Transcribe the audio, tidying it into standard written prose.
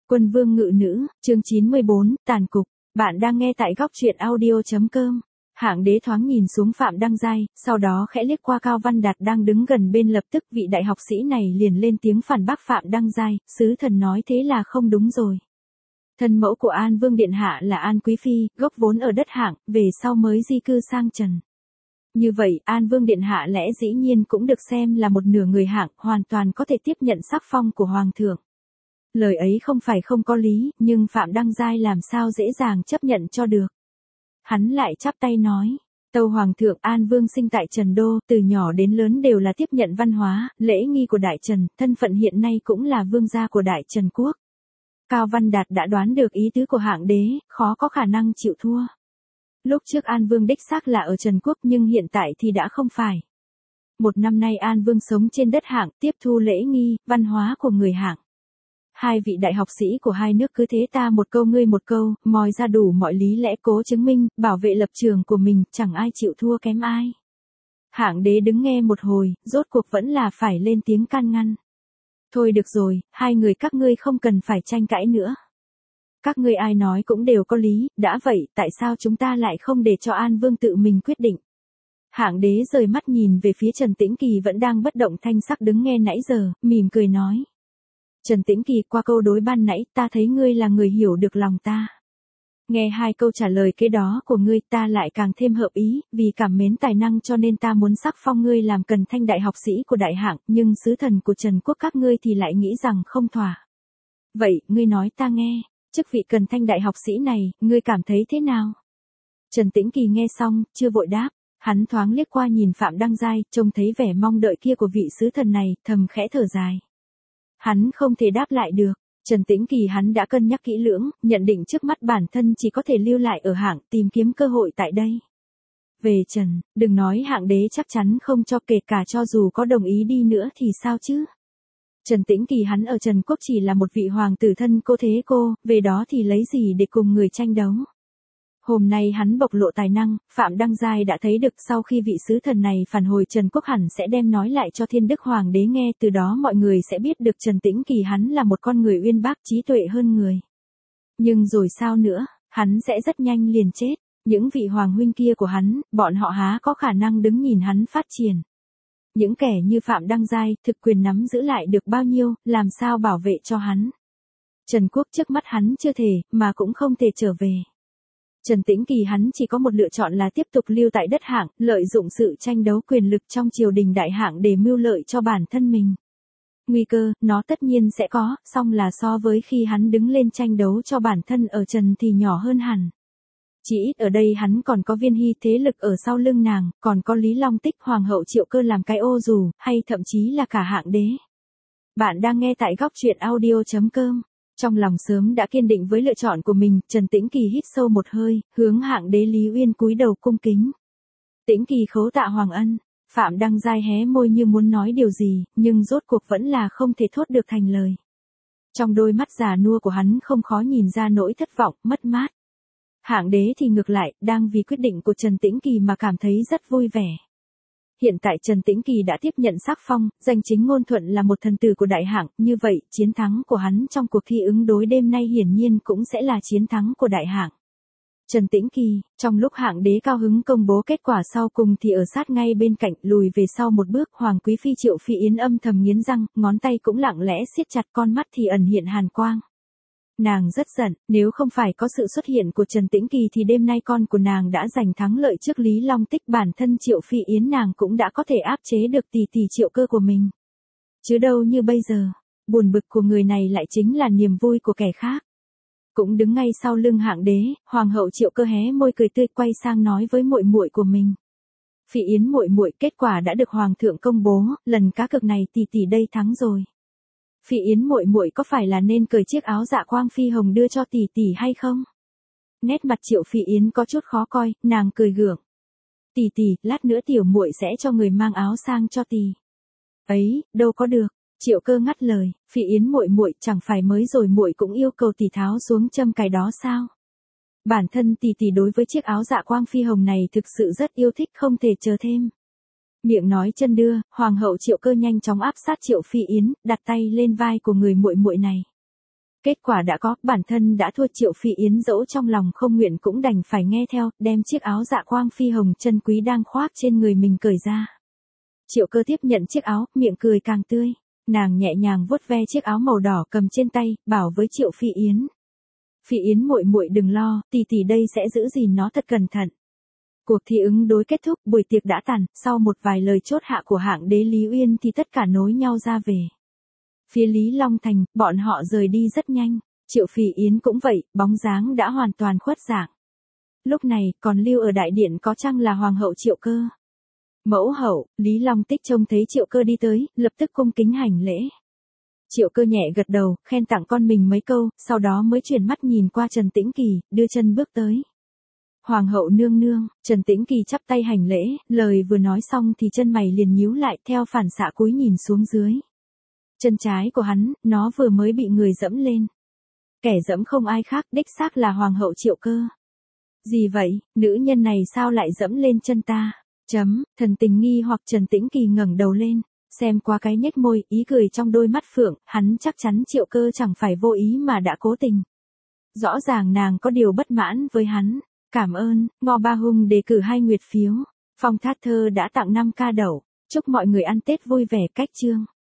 Quân vương ngự nữ, chương 94, tàn cục. Bạn đang nghe tại góc truyện audio.com. Hạng đế thoáng nhìn xuống Phạm Đăng Giai, sau đó khẽ liếc qua Cao Văn Đạt đang đứng gần bên, lập tức vị đại học sĩ này liền lên tiếng phản bác Phạm Đăng Giai, sứ thần nói thế là không đúng rồi. Thân mẫu của An Vương Điện Hạ là An Quý Phi, gốc vốn ở đất Hạng, về sau mới di cư sang Trần. Như vậy, An Vương Điện Hạ lẽ dĩ nhiên cũng được xem là một nửa người Hạng, hoàn toàn có thể tiếp nhận sắc phong của Hoàng thượng. Lời ấy không phải không có lý, nhưng Phạm Đăng Giai làm sao dễ dàng chấp nhận cho được. Hắn lại chắp tay nói, tâu Hoàng thượng, An Vương sinh tại Trần Đô, từ nhỏ đến lớn đều là tiếp nhận văn hóa, lễ nghi của Đại Trần, thân phận hiện nay cũng là vương gia của Đại Trần Quốc. Cao Văn Đạt đã đoán được ý tứ của Hạng đế, khó có khả năng chịu thua. Lúc trước An Vương đích xác là ở Trần Quốc nhưng hiện tại thì đã không phải. Một năm nay An Vương sống trên đất Hạng, tiếp thu lễ nghi, văn hóa của người Hạng. Hai vị đại học sĩ của hai nước cứ thế ta một câu ngươi một câu, moi ra đủ mọi lý lẽ cố chứng minh, bảo vệ lập trường của mình, chẳng ai chịu thua kém ai. Hạng đế đứng nghe một hồi, rốt cuộc vẫn là phải lên tiếng can ngăn. Thôi được rồi, hai người các ngươi không cần phải tranh cãi nữa. Các ngươi ai nói cũng đều có lý, đã vậy, tại sao chúng ta lại không để cho An Vương tự mình quyết định? Hạng đế rời mắt nhìn về phía Trần Tĩnh Kỳ vẫn đang bất động thanh sắc đứng nghe nãy giờ, mỉm cười nói. Trần Tĩnh Kỳ, qua câu đối ban nãy, ta thấy ngươi là người hiểu được lòng ta. Nghe hai câu trả lời kế đó của ngươi, ta lại càng thêm hợp ý, vì cảm mến tài năng cho nên ta muốn sắc phong ngươi làm Cần Thanh đại học sĩ của Đại Hạng, nhưng sứ thần của Trần Quốc các ngươi thì lại nghĩ rằng không thỏa. Vậy, ngươi nói ta nghe, chức vị Cần Thanh đại học sĩ này, ngươi cảm thấy thế nào? Trần Tĩnh Kỳ nghe xong, chưa vội đáp, hắn thoáng liếc qua nhìn Phạm Đăng Giai, trông thấy vẻ mong đợi kia của vị sứ thần này, thầm khẽ thở dài. Hắn không thể đáp lại được. Trần Tĩnh Kỳ hắn đã cân nhắc kỹ lưỡng, nhận định trước mắt bản thân chỉ có thể lưu lại ở Hạng, tìm kiếm cơ hội tại đây. Về Trần, đừng nói Hạng đế chắc chắn không cho, kể cả cho dù có đồng ý đi nữa thì sao chứ? Trần Tĩnh Kỳ hắn ở Trần Quốc chỉ là một vị hoàng tử thân cô thế cô, về đó thì lấy gì để cùng người tranh đấu? Hôm nay hắn bộc lộ tài năng, Phạm Đăng Giai đã thấy được, sau khi vị sứ thần này phản hồi Trần Quốc hẳn sẽ đem nói lại cho Thiên Đức Hoàng đế nghe, từ đó mọi người sẽ biết được Trần Tĩnh Kỳ hắn là một con người uyên bác trí tuệ hơn người. Nhưng rồi sao nữa, hắn sẽ rất nhanh liền chết, những vị hoàng huynh kia của hắn, bọn họ há có khả năng đứng nhìn hắn phát triển. Những kẻ như Phạm Đăng Giai, thực quyền nắm giữ lại được bao nhiêu, làm sao bảo vệ cho hắn. Trần Quốc trước mắt hắn chưa thể, mà cũng không thể trở về. Trần Tĩnh Kỳ hắn chỉ có một lựa chọn là tiếp tục lưu tại đất Hạng, lợi dụng sự tranh đấu quyền lực trong triều đình Đại Hạng để mưu lợi cho bản thân mình. Nguy cơ, nó tất nhiên sẽ có, song là so với khi hắn đứng lên tranh đấu cho bản thân ở Trần thì nhỏ hơn hẳn. Chỉ ít ở đây hắn còn có Viên Hy thế lực ở sau lưng nàng, còn có Lý Long Tích Hoàng hậu Triệu Cơ làm cái ô dù, hay thậm chí là cả Hạng đế. Bạn đang nghe tại góc truyện audio.com. Trong lòng sớm đã kiên định với lựa chọn của mình, Trần Tĩnh Kỳ hít sâu một hơi, hướng Hạng đế Lý Uyên cúi đầu cung kính. Tĩnh Kỳ khấu tạ Hoàng ân. Phạm Đăng Giai hé môi như muốn nói điều gì, nhưng rốt cuộc vẫn là không thể thốt được thành lời. Trong đôi mắt già nua của hắn không khó nhìn ra nỗi thất vọng, mất mát. Hạng đế thì ngược lại, đang vì quyết định của Trần Tĩnh Kỳ mà cảm thấy rất vui vẻ. Hiện tại Trần Tĩnh Kỳ đã tiếp nhận sắc phong, danh chính ngôn thuận là một thần tử của Đại Hạng, như vậy, chiến thắng của hắn trong cuộc thi ứng đối đêm nay hiển nhiên cũng sẽ là chiến thắng của Đại Hạng. Trần Tĩnh Kỳ, trong lúc Hạng đế cao hứng công bố kết quả sau cùng thì ở sát ngay bên cạnh, lùi về sau một bước, Hoàng Quý Phi Triệu Phi Yến âm thầm nghiến răng, ngón tay cũng lặng lẽ siết chặt, con mắt thì ẩn hiện hàn quang. Nàng rất giận, nếu không phải có sự xuất hiện của Trần Tĩnh Kỳ thì đêm nay con của nàng đã giành thắng lợi trước Lý Long Tích, bản thân Triệu Phi Yến nàng cũng đã có thể áp chế được tỷ tỷ Triệu Cơ của mình. Chứ đâu như bây giờ, buồn bực của người này lại chính là niềm vui của kẻ khác. Cũng đứng ngay sau lưng Hạng đế, Hoàng hậu Triệu Cơ hé môi cười tươi quay sang nói với muội muội của mình. Phi Yến muội muội, kết quả đã được Hoàng thượng công bố, lần cá cược này tỷ tỷ đây thắng rồi. Phi Yến muội muội có phải là nên cởi chiếc áo dạ quang phi hồng đưa cho tỷ tỷ hay không? Nét mặt Triệu Phi Yến có chút khó coi, nàng cười gượng. Tỷ tỷ, lát nữa tiểu muội sẽ cho người mang áo sang cho tỷ. Ấy, đâu có được. Triệu Cơ ngắt lời, Phi Yến muội muội, chẳng phải mới rồi muội cũng yêu cầu tỷ tháo xuống châm cài đó sao? Bản thân tỷ tỷ đối với chiếc áo dạ quang phi hồng này thực sự rất yêu thích, không thể chờ thêm. Miệng nói chân đưa, Hoàng hậu Triệu Cơ nhanh chóng áp sát Triệu Phi Yến, đặt tay lên vai của người muội muội này. Kết quả đã có, bản thân đã thua Triệu Phi Yến dẫu trong lòng không nguyện cũng đành phải nghe theo, đem chiếc áo dạ quang phi hồng chân quý đang khoác trên người mình cởi ra. Triệu Cơ tiếp nhận chiếc áo, miệng cười càng tươi. Nàng nhẹ nhàng vuốt ve chiếc áo màu đỏ cầm trên tay, bảo với Triệu Phi Yến. Phi Yến muội muội đừng lo, tỷ tỷ đây sẽ giữ gìn nó thật cẩn thận. Cuộc thi ứng đối kết thúc, buổi tiệc đã tàn, sau một vài lời chốt hạ của hạng đế Lý Uyên thì tất cả nối nhau ra về. Phía Lý Long Thành, bọn họ rời đi rất nhanh, Triệu Phi Yến cũng vậy, bóng dáng đã hoàn toàn khuất dạng. Lúc này, còn lưu ở đại điện có chăng là Hoàng hậu Triệu Cơ. Mẫu hậu, Lý Long Tích trông thấy Triệu Cơ đi tới, lập tức cung kính hành lễ. Triệu Cơ nhẹ gật đầu, khen tặng con mình mấy câu, sau đó mới chuyển mắt nhìn qua Trần Tĩnh Kỳ, đưa chân bước tới. Hoàng hậu nương nương, Trần Tĩnh Kỳ chắp tay hành lễ, lời vừa nói xong thì chân mày liền nhíu lại, theo phản xạ cúi nhìn xuống dưới. Chân trái của hắn, nó vừa mới bị người dẫm lên. Kẻ dẫm không ai khác, đích xác là Hoàng hậu Triệu Cơ. Gì vậy, nữ nhân này sao lại dẫm lên chân ta? Thần tình nghi hoặc Trần Tĩnh Kỳ ngẩng đầu lên, xem qua cái nhếch môi, ý cười trong đôi mắt phượng, hắn chắc chắn Triệu Cơ chẳng phải vô ý mà đã cố tình. Rõ ràng nàng có điều bất mãn với hắn. Cảm ơn, Ngô Ba Hung đề cử 2 nguyệt phiếu. Phong Thát Thơ đã tặng 5 ca đậu. Chúc mọi người ăn Tết vui vẻ. Cách chương.